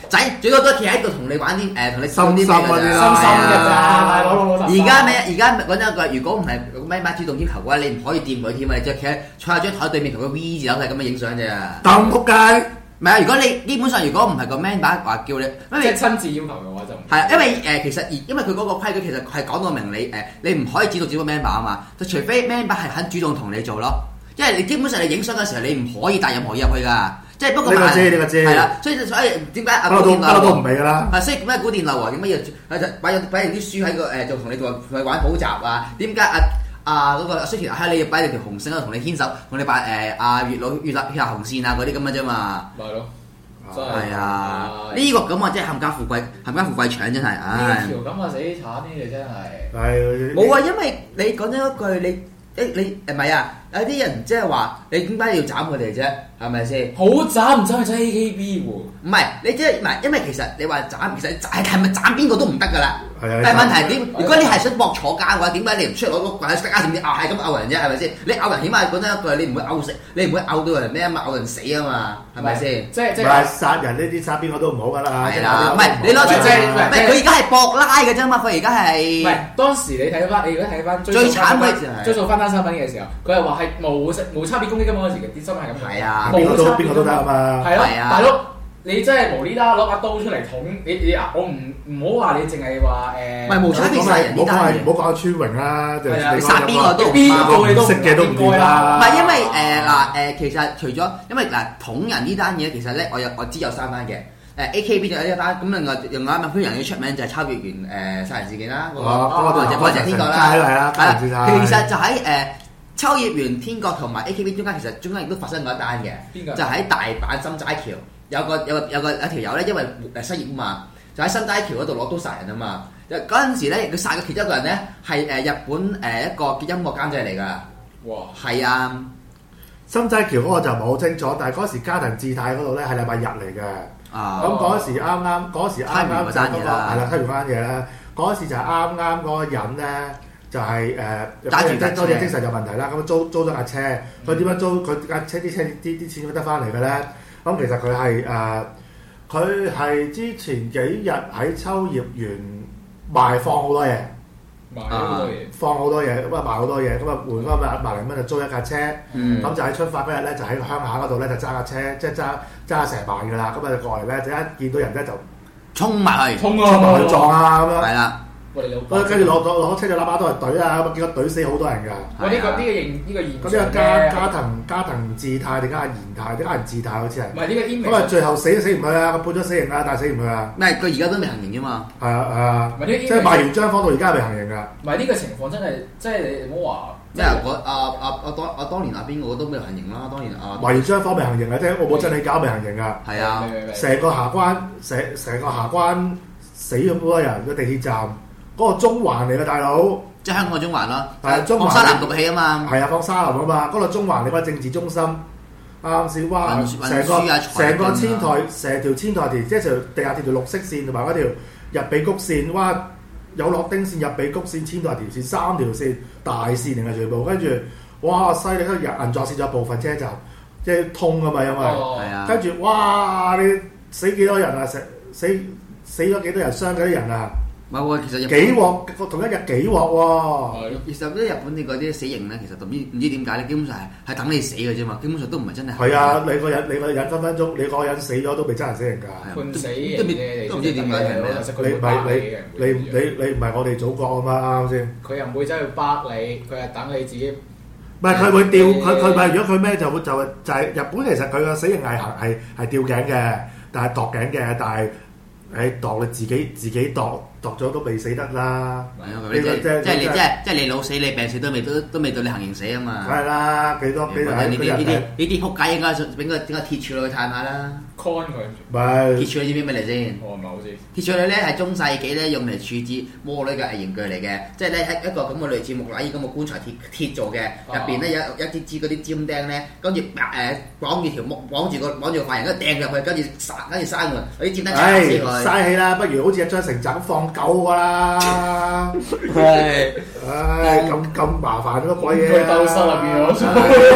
仔最多都企喺度同你玩啲同你心嗰啲啦， 心嘅咋，大佬老實。 而家咩？而家講真一句，如果唔係咩主動要求嘅話，你唔可以掂佢添啊！你就企喺坐喺張台對面同個 V 字樓係咁樣影相啫。 咁仆街！ 唔係啊！如果你基本上如果唔係個 man 把話叫你， 即係親自要求嘅話就唔係啊，因為其實因為佢嗰個規矩其實係講到明你唔可以主動接個 man 把啊嘛，就除非 man 把係肯主動同你做咯。因為你基本上你影相嘅時候你唔可以帶任何嘢入去㗎。即係不過呢個知係啦，所以點解阿古電腦都唔俾㗎啦？ 係，所以點解古電腦點解要擺啲書喺個就同你玩補習啊？點解嗰個雖然喺你要擺條紅線喺度同你牽手，同你擺月下紅線啊嗰啲咁嘅啫嘛。 係咯， 係啊，呢個咁啊真係冚家富貴搶真係，唉！ 呢條咁啊死慘呢嘅真係。 係冇啊，因為你講真一句你唔係啊？有啲人即係話你點解要斬佢哋啫？係咪先？ 好斬唔斬去 AKB 喎？ 唔係你即係唔係？因為其實你話斬，其實係咪斬邊個都唔得㗎啦。 係啊。 但係問題係點？如果你係想搏坐監嘅話，點解你唔出嚟攞個棍喺家點知係咁咬人啫？係咪先？你咬人起碼講真一句，你唔會咬死，你唔會咬到人咩啊嘛？咬人死啊嘛？係咪先？ 即係唔係殺人呢啲殺邊個都唔好㗎啦。 係啦，唔係你攞出嚟，唔係佢而家係搏拉嘅啫嘛。佢而家係唔係當時你睇翻？你如果睇翻最慘嘅追溯翻單新聞嘅時候，佢係話係無差別攻擊㗎嘛，嗰時嘅啲新聞係咁。 係啊， 邊個都得啊嘛。 係咯，大佬你真係無呢啦攞把刀出嚟捅你我唔好話你淨係話唔係無差別殺人呢單嘢， 唔好講川榮啦， 你殺邊個都邊個你都識嘅都唔該啦。 唔係因為其實除咗因為捅人呢單嘢，其實咧我知有三單嘅。AKB 就有一單，咁另外啱啱人要出名就係抄越完殺人事件啦，嗰個或者天國啦，係啦，其實就喺秋葉原天國同埋 AKB 中間，其實中間亦都發生過一單嘅，就喺大阪心齋橋有條友咧，因為失業啊嘛，就喺心齋橋嗰度攞刀殺人啊嘛。嗰陣時咧，佢殺嘅其中一個人咧係日本一個音樂監製嚟㗎。 哇！ 係啊， 心齋橋嗰個就唔係好清楚，但係嗰時家庭志態嗰度咧係禮拜日嚟嘅。咁嗰時啱啱就嗰個係啦，睇完間嘢啦。嗰時就係啱嗰個人咧。就係多啲精神有問題啦，咁租咗架車，佢點樣租？佢架車啲錢點得翻嚟嘅咧？咁其實佢係之前幾日喺秋葉原放好多嘢，放好多嘢，咁啊賣好多嘢，咁啊換翻萬零蚊就租一架車，咁就喺出發嗰日咧就喺鄉下嗰度咧就揸架車，即係揸成晚㗎啦，咁啊就過嚟咧就一見到人咧就衝埋去撞啊咁樣。係啦。跟住攞車就喇叭都係隊啊！咁結果隊死好多人㗎。 呢個現咁呢個加藤志泰定加賢泰定加人志泰好似係。 唔係呢個英明。 咁啊最後死唔去啊！判咗死刑啊，但係死唔去啊。 咩？佢而家都未行刑啫嘛。 係啊。即係賣完張方到而家未行刑㗎。 唔係呢個情況真係，即係你唔好話。 咩啊？我當年邊個都未行刑啦。當年賣完張方未行刑啊！即係澳門真理教未行刑㗎。 係啊。 成個霞關死咗好多人個地鐵站。嗰個中環嚟嘅大佬， 即係香港中環咯。 係中環放沙林毒氣啊嘛。係啊，放沙林啊嘛。嗰個中環你個政治中心，啱先哇！成個千台，成條千台田，即係條地下鐵條綠色線同埋嗰條入比谷線，哇！有落丁線、入比谷線、千台田線三條線大線嚟嘅全部，跟住哇犀利！嗰銀座線仲有部分車站即係通啊嘛，因為跟住哇你死幾多人啊？死咗幾多人？傷幾多人啊？ 唔係喎，其實幾鑊同一日幾鑊喎。 其實咧，日本你嗰啲死刑咧，其實唔知點解咧，基本上係等你死嘅啫嘛，基本上都唔係真係。係啊， 你個人分分鐘，你個人死咗都未真人死刑㗎。 判死都唔知點解係咩？ 你唔係我哋祖國啊嘛，啱先。 佢又唔會真係巴你，佢係等你自己。 唔係佢會吊佢咪？如果佢咩就係日本其實佢個死刑係吊頸嘅，但係度頸嘅，但係度你自己度咗都未死得啦。 即係你老死你病死都未到你行刑死啊嘛。 係啦，幾多呢啲仆街應該整個鐵柱落去探下啦。 con 佢。 唔係鐵柱你知唔知咩嚟先？ 我唔係好知。 鐵柱咧係中世紀咧用嚟處置魔女嘅危刑具嚟嘅，即係咧係一個咁嘅類似木乃伊咁嘅棺材鐵做嘅，入邊咧有一支嗰啲尖釘咧，跟住綁住條木綁住個犯人，跟住掟入去，跟住閂門，嗰啲尖釘插死佢。 嘥氣啦，不如好似一張成集咁放狗㗎啦。係，咁麻煩嗰鬼嘢。 佢鬥室入邊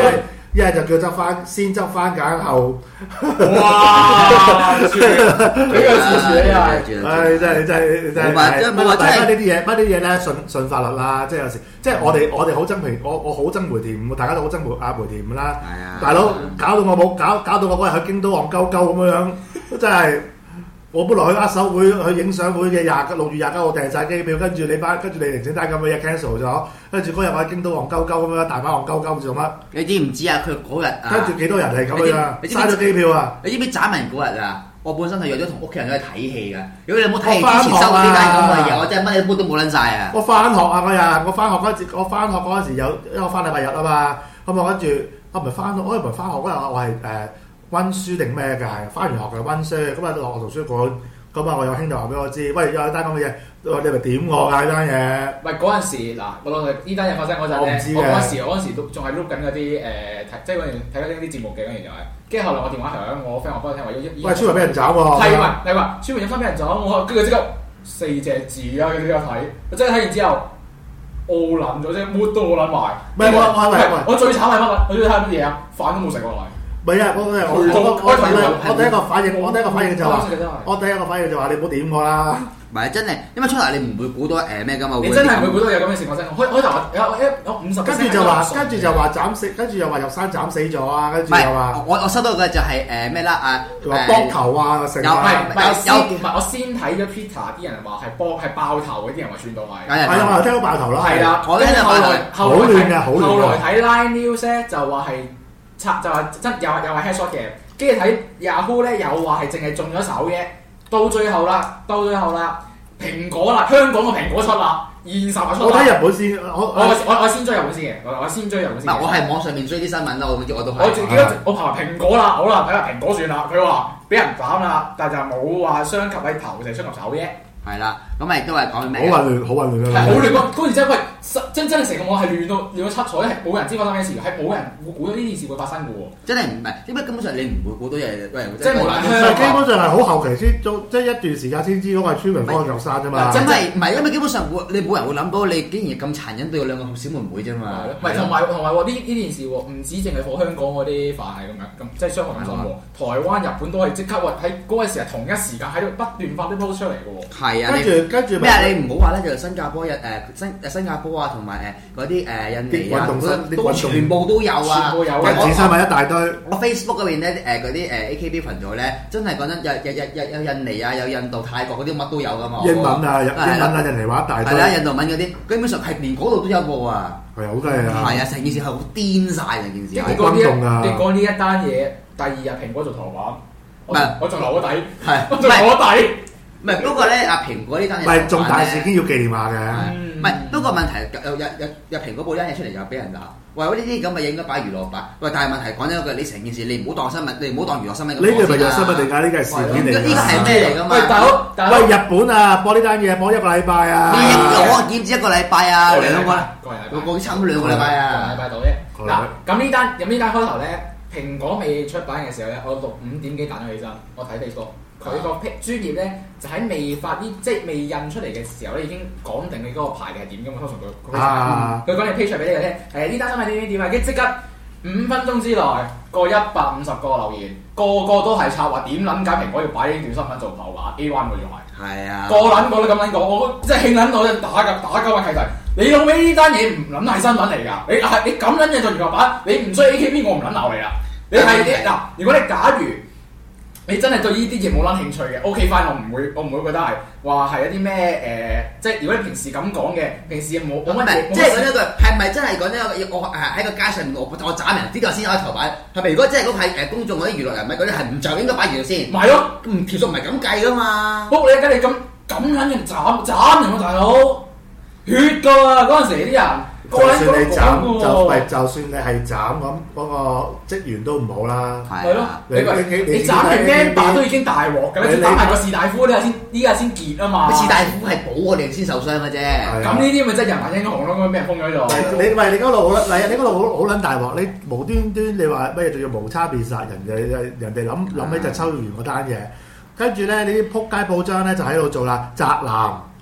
一係就叫先執番揀後。 哇！呢個事實係真係大家呢啲嘢咧順法律啦，即係有時即係我哋好憎我好憎梅田，大家都好憎梅田㗎啦。大佬搞到我嗰日去京都戇鳩鳩咁樣，真係我本來去握手會去影相會嘅6月29號訂晒機票，跟住你零整單咁嘅嘢 cancel 咗，跟住嗰日我喺京都戇鳩鳩咁樣，大把戇鳩鳩做乜？ 你知唔知啊？佢嗰日跟住幾多人係咁樣，嘥咗機票啊！ 你知唔知斬人嗰日啊？我本身係約咗同屋企人去睇戲㗎。如果你冇睇戲之前收呢單咁嘅嘢，我真係乜嘢都冇撚晒啊！ 我翻學啊嗰日，我翻學嗰陣時因為我翻禮拜日啊嘛，咁我跟住我唔係翻學嗰日，我係温書定咩㗎？翻完學嘅温書，咁啊落圖書館，咁啊我有兄弟話俾我知，喂有單咁嘅嘢，你咪點我㗎呢單嘢？ 喂嗰陣時嗱，我當呢單嘢發生嗰陣咧，我嗰陣時都仲係碌緊嗰啲即係嗰陣睇緊啲節目嘅嗰陣就係，跟住後來我電話響，我 friend 話俾我聽話要喂，村民俾人斬喎！ 係話村民有翻俾人斬，我跟住即刻4隻字啊！佢即刻睇，我真係睇完之後，傲撚咗啫，乜都冇撚埋。 唔係我最慘係乜？我最睇乜嘢啊？飯都冇食過嚟。 唔係啊！我第一個反應就話你唔好點我啦。 唔係真係，因為出嚟你唔會估到咩㗎嘛。 你真係唔會估到有咁嘅情況發生。開頭話有50%。 跟住就話斬死，跟住又話入山斬死咗啊！跟住又話我收到嘅就係咩啦話膊頭啊成啊！ 我先睇咗 Twitter 啲人話係爆頭嗰啲人話算到係。 係啊，我又聽到爆頭啦。 係啦，跟住後來睇 Line News 咧就話係。就話真又係 headshot 嘅，跟住睇 Yahoo 咧又話係淨係中咗手嘅，到最後啦，蘋果啦，香港個蘋果出啦，現實就出啦。我睇日本先，我先追日本先嘅，我先追日本先。 我係網上面追啲新聞啦，我都係。 我自己我爬蘋果啦，好啦，睇下蘋果算啦。佢話俾人斬啦，但係就冇話傷及喺頭，淨係傷及手啫。 係啦，咁咪都係講咩？ 好混亂啊！係好亂嗰陣真係真成個網係亂到七彩，係冇人知發生咩事，係冇人會估到呢件事會發生嘅喎。真係唔係，點解根本上你唔會估到嘢？ 即係無論基本上係好後期先，即係一段時間先知嗰個係村民幫佢入山啫嘛。 真係唔係，因為基本上你冇人會諗到你竟然咁殘忍對兩個小妹妹啫嘛。 唔係同埋呢件事喎，唔止淨係放香港嗰啲飯係咁樣，咁即係雙重喎。台灣、日本都係即刻喺嗰個時係同一時間喺度不斷發啲 post 出嚟嘅喎。 係啊， 跟住咩啊？你唔好話咧，就新加坡新加坡啊，同埋嗰啲印尼啊，都全部都有啊， 人字新聞一大堆。 我 Facebook 嗰邊咧嗰啲AKB 群組咧，真係講真有印尼啊，有印度、泰國嗰啲乜都有噶嘛。 英文啊，印尼話一大堆。 係啦，印度文嗰啲，基本上係連嗰度都有播啊。 係好多嘢啊。係啊，成件事係好癲曬成件事。 好轟動啊！ 你講呢一單嘢，第二日蘋果做頭版，我仲留咗底， 我仲留咗底。 唔係，不過咧，蘋果呢單嘢， 唔係重大事件要紀念下嘅。 唔係，不過問題有蘋果報單嘢出嚟又俾人鬧，話呢啲咁嘅嘢應該擺娛樂版。喂，但係問題講真一句，你成件事你唔好當新聞，你唔好當娛樂新聞咁。呢個咪就係新聞嚟㗎，呢個係事件嚟㗎。呢個係咩嚟㗎嘛？ 喂，日本啊，播呢單嘢播1個禮拜啊！ 我點止1個禮拜啊？ 兩個啦，我差唔多2個禮拜啊。 個禮拜到啫。嗱，咁呢單開頭咧，蘋果未出版嘅時候咧，我5點幾彈咗起身，我睇 Facebook。佢個專頁咧就喺未發啲即係未印出嚟嘅時候咧，已經講定你嗰個排嘅係點㗎嘛。通常佢講你 page 俾你嘅呢單新聞點啊，跟住即刻5分鐘之內過150個留言，個都係插話點撚解蘋果要擺呢段新聞做頭版 A1 喎，仲係。係啊。個撚個都咁撚講，我真係興撚到打鳩啊契弟！你老尾呢單嘢唔撚係新聞嚟㗎，你咁撚嘢做娛樂版，你唔需要 AKB 我唔撚鬧你啦。你係嗱，如果你假如你真係對呢啲嘢冇撚興趣嘅 ，OK fine，我唔會覺得係話係一啲咩即係如果你平時咁講嘅，平時冇乜嘢， 即係講一句係咪真係講一個我喺個街上面我斬人呢個先開頭版，係咪？如果真係嗰係公眾嗰啲娛樂人物嗰啲係唔就應該擺娛樂先？唔係咯，條數唔係咁計噶嘛。不過你而家你咁撚樣斬人喎，大佬血㗎喎嗰陣時啲人。就算你斬就算你係斬咁，嗰個職員都唔好啦。 係咯，你斬完 member 都已經大鑊㗎，你斬埋個士大夫呢下先結啊嘛。 士大夫係保我哋先受傷嘅啫。咁呢啲咪真係人民英雄咯，俾人封咗喺度。 你嗰度你嗰度好撚大鑊，你無端端你話咩仲要無差別殺人，人哋諗起就抽完嗰單嘢，跟住咧你啲撲街報章咧就喺度做啦，宅男。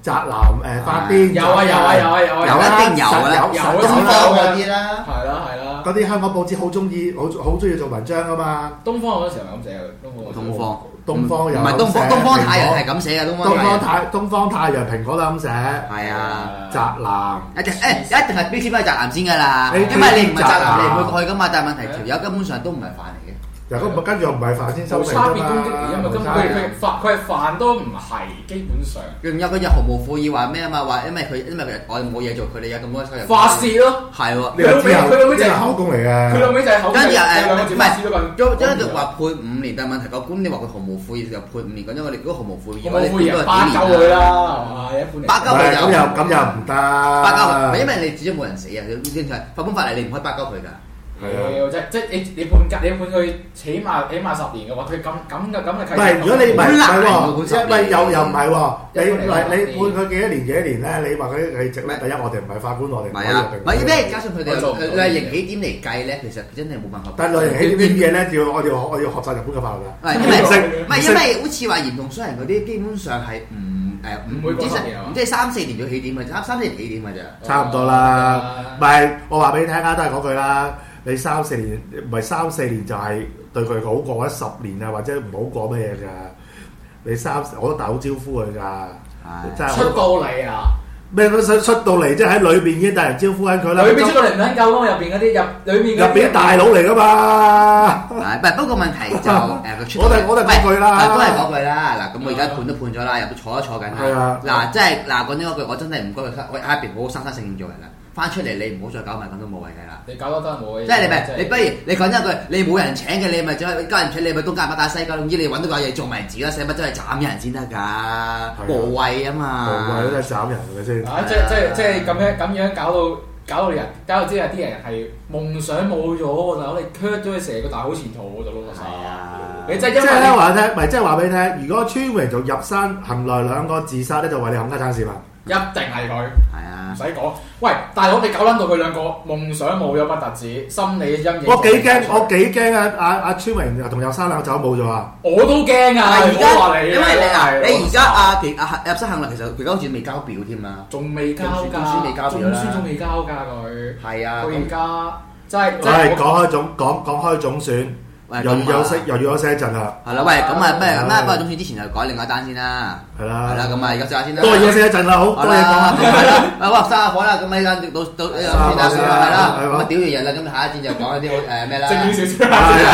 宅男發癲， 有啊， 一定有啦，東方嗰啲啦， 係啦， 嗰啲香港報紙好中意做文章噶嘛。 東方嗰時候係咁寫嘅， 東方有唔係東方太陽係咁寫嘅， 東方太陽蘋果都咁寫。 係啊， 宅男一定係標籤係宅男先㗎啦，因為你唔係宅男，你唔會過去㗎嘛。但係問題條友根本上都唔係飯嚟嘅。 跟住又唔係飯先收皮差別攻擊嚟，因為根本佢係飯都唔係，基本上。 仲有佢就毫無悔意話咩啊嘛？話因為我哋冇嘢做，佢哋有咁多收入。 發泄咯， 係喎。 佢老尾就係口供嚟嘅。 佢老尾就係口供。 跟住唔係， 因為話判5年，但係問題個官你話佢毫無悔意就判5年，咁因為我哋如果毫無悔意， 我哋判咗8鳩佢啦， 8鳩佢咁又唔得。 8鳩，因為你始終冇人死啊！法官法例你唔可以8鳩佢㗎。 即你判佢起碼10年嘅話，佢咁嘅契。 唔係，如果你唔係又唔係喎，你判佢幾多年咧？你話佢係值咧？第一，我哋唔係法官，我哋唔可以評。 唔係咩？加上佢哋類型起點嚟計咧，其實真係冇辦法。 但係類型起點啲嘢咧，我要學習日本嘅法律㗎。 因為好似話嚴重傷人嗰啲，基本上係唔會即係3-4年就起點嘅啫，3-4年起點嘅啫。 差唔多啦。唔係，我話俾你聽啊，都係嗰句啦。你3-4年唔係3-4年就係對佢好過，或者10年啊，或者唔好過乜嘢㗎？你我都大好招呼佢㗎，真係出到嚟啊！ 咩都出到嚟，即係喺裏邊已經大人招呼緊佢啦。 裏邊出到嚟唔撚夠咯，入邊嗰啲入邊大佬嚟㗎嘛。 不過問題就我哋講句啦， 都係講句啦。嗱，咁我而家判都判咗啦，入都坐緊啦。嗱，即係講咗嗰句，我真係唔該佢，我喺入邊好生性做人啦。翻出嚟你唔好再搞埋咁都冇謂㗎啦。 你搞多真係冇謂。 即係你不如你講一句，你冇人請嘅，你咪再加人請，你咪東家唔打西家，總之你揾到個嘢做埋字啦，使乜真係斬人先得㗎？無謂啊嘛。 無謂都係斬人係咪先？ 即係咁樣搞到即係啲人係夢想冇咗喎，大佬你 cut 咗佢成個大好前途喎，大佬。 係啊。 你即係咧話聽，咪即係話俾你聽，如果村民就入山行來兩個自殺咧，就為你冚家鏟市民。 一定係佢， 係啊， 唔使講。喂，大佬你搞撚到佢兩個夢想冇咗不特止，心理陰影。 我幾驚啊！阿村民同入山兩個走冇咗啊！ 我都驚啊！ 而家因為你而家入山行來，其實佢而家好似未交表添啊， 仲未交㗎， 中書仲未交㗎佢。 係啊， 佢而家真係講開總選。又要休息一陣啦。 係啦，喂，咁啊咩咁啊？不過總選之前就改另外一單先啦。 係啦， 咁啊而家試下先啦。 都係休息一陣啦，好多嘢講啊。 係啦，哇，生下火啦，咁啊到係啦，咁啊屌完人啦，咁下一節就講一啲好咩啦。 正經少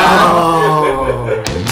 少。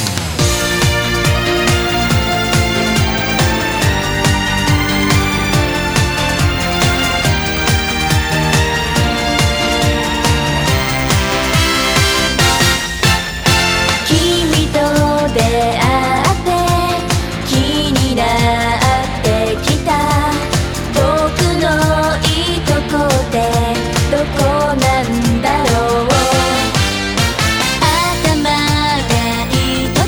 頭がいいと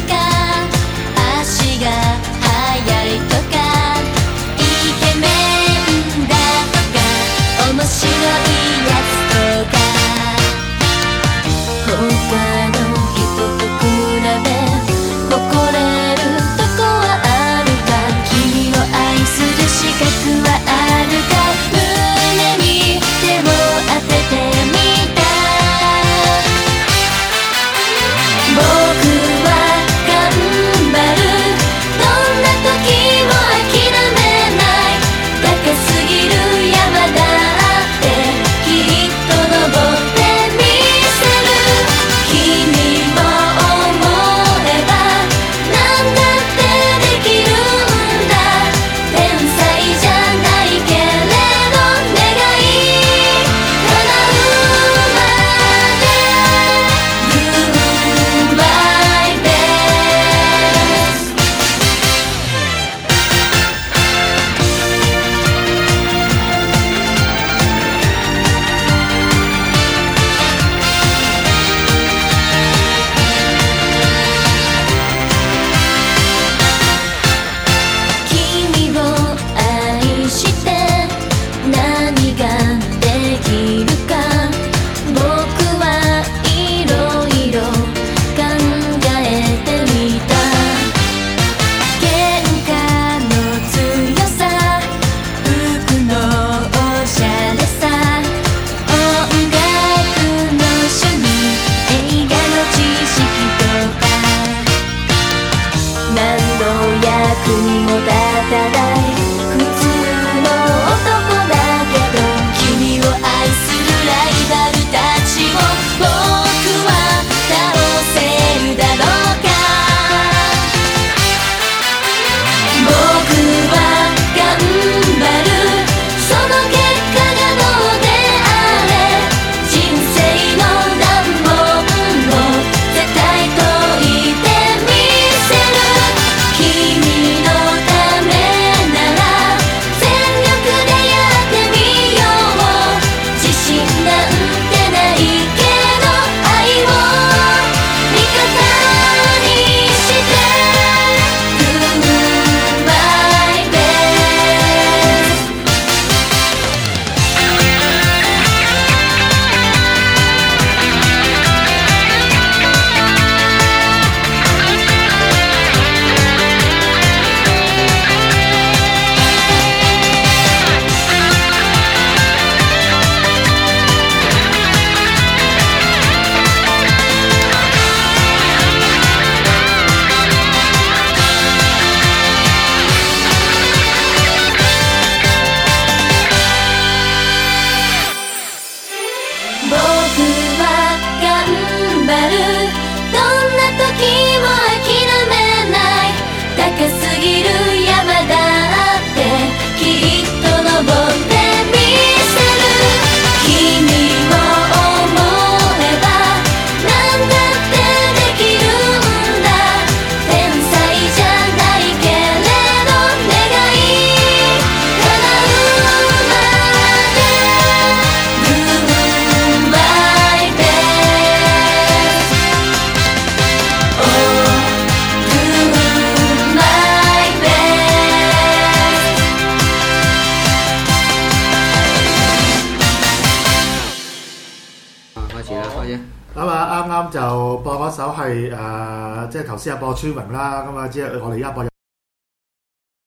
啱啱就播嗰首係即係頭先播《穿榮》啦，咁啊，即係我哋而家播。